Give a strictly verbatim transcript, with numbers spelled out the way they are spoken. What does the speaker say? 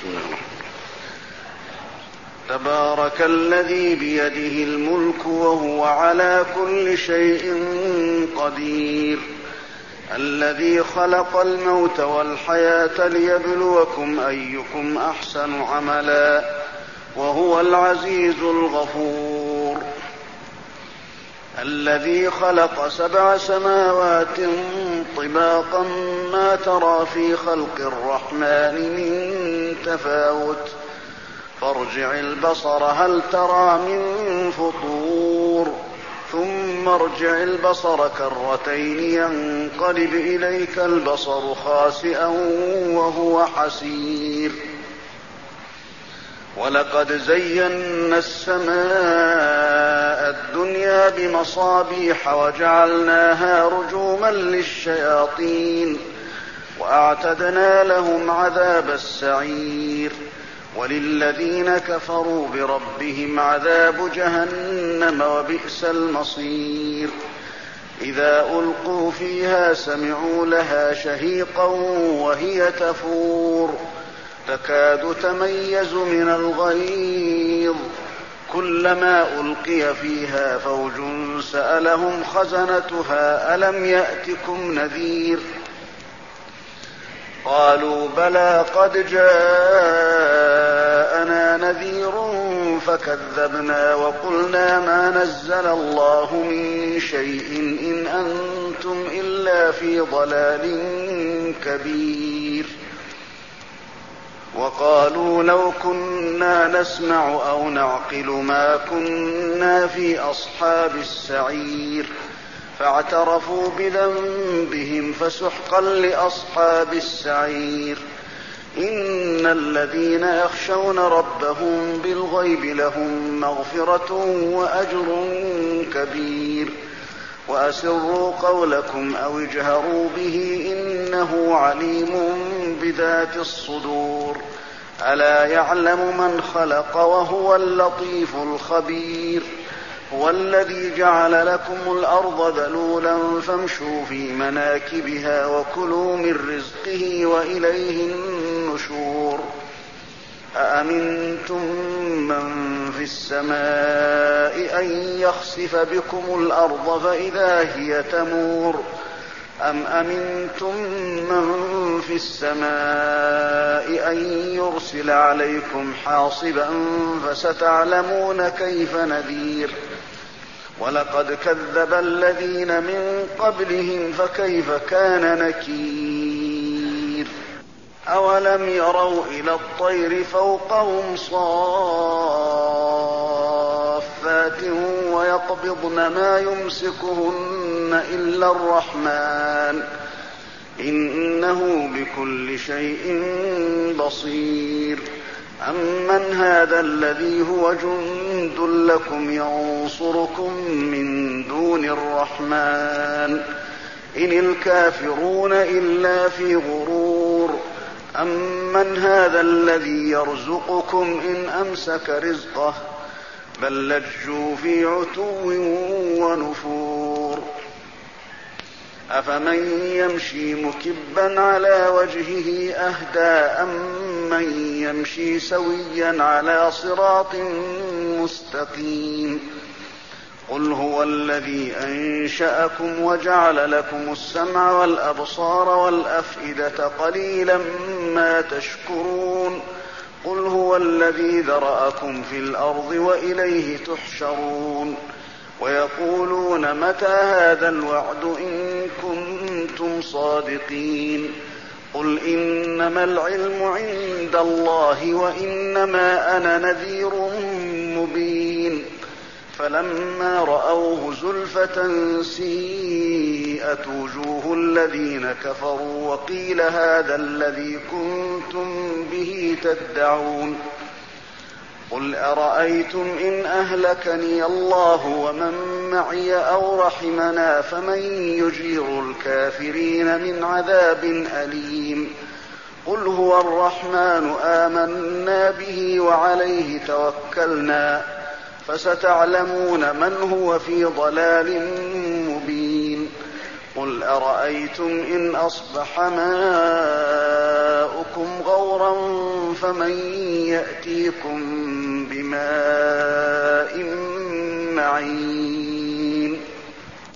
بسم الله الرحمن الرحيم. تبارك الذي بيده الملك وهو على كل شيء قدير، الذي خلق الموت والحياة ليبلوكم أيكم أحسن عملا وهو العزيز الغفور، الذي خلق سبع سماوات طباقا ما ترى في خلق الرحمن من تفاوت فارجع البصر هل ترى من فطور ثم ارجع البصر كرتين ينقلب إليك البصر خاسئا وهو حسير. ولقد زينا السماء الدنيا بمصابيح وجعلناها رجوما للشياطين وأعتدنا لهم عذاب السعير، وللذين كفروا بربهم عذاب جهنم وبئس المصير. إذا ألقوا فيها سمعوا لها شهيقا وهي تفور تكاد تميز من الغيظ، كلما ألقي فيها فوج سألهم خزنتها ألم يأتكم نذير، قالوا بلى قد جاءنا نذير فكذبنا وقلنا ما نزل الله من شيء إن أنتم إلا في ضلال كبير. وقالوا لو كنا نسمع أو نعقل ما كنا في أصحاب السعير، فاعترفوا بذنبهم فسحقا لأصحاب السعير. إن الذين يخشون ربهم بالغيب لهم مغفرة وأجر كبير. وأسروا قولكم أو اجهروا به إنه عليم بذات الصدور، ألا يعلم من خلق وهو اللطيف الخبير. هو الذي جعل لكم الأرض ذلولا فامشوا في مناكبها وكلوا من رزقه وإليه النشور. أأمنتم من في السماء أن يخسف بكم الأرض فإذا هي تمور، أم أمنتم من في السماء أن يرسل عليكم حاصبا فستعلمون كيف نذير. ولقد كذب الذين من قبلهم فكيف كان نكير. أولم يروا إلى الطير فوقهم صافات ويقبضن ما يمسكهن إلا الرحمن إنه بكل شيء بصير. أمن هذا الذي هو جند لكم ينصركم من دون الرحمن إن الكافرون إلا في غرور. أمن هذا الذي يرزقكم إن أمسك رزقه بل لجوا في عتو ونفور. أفمن يمشي مكبا على وجهه أهدى أمن يمشي سويا على صراط مستقيم. قل هو الذي أنشأكم وجعل لكم السمع والأبصار والأفئدة قليلا ما تشكرون. قل هو الذي ذرأكم في الأرض وإليه تحشرون. ويقولون متى هذا الوعد إن كنتم صادقين. قل إنما العلم عند الله وإنما أنا نذير مبين. فلما رأوه زلفة سيئت وجوه الذين كفروا وقيل هذا الذي كنتم به تدعون. قل أرأيتم إن أهلكني الله ومن معي أو رحمنا فمن يجير الكافرين من عذاب أليم. قل هو الرحمن آمنا به وعليه توكلنا فستعلمون من هو في ضلال مبين. قل أرأيتم إن أصبح ماؤكم غورا فمن يأتيكم بماء معين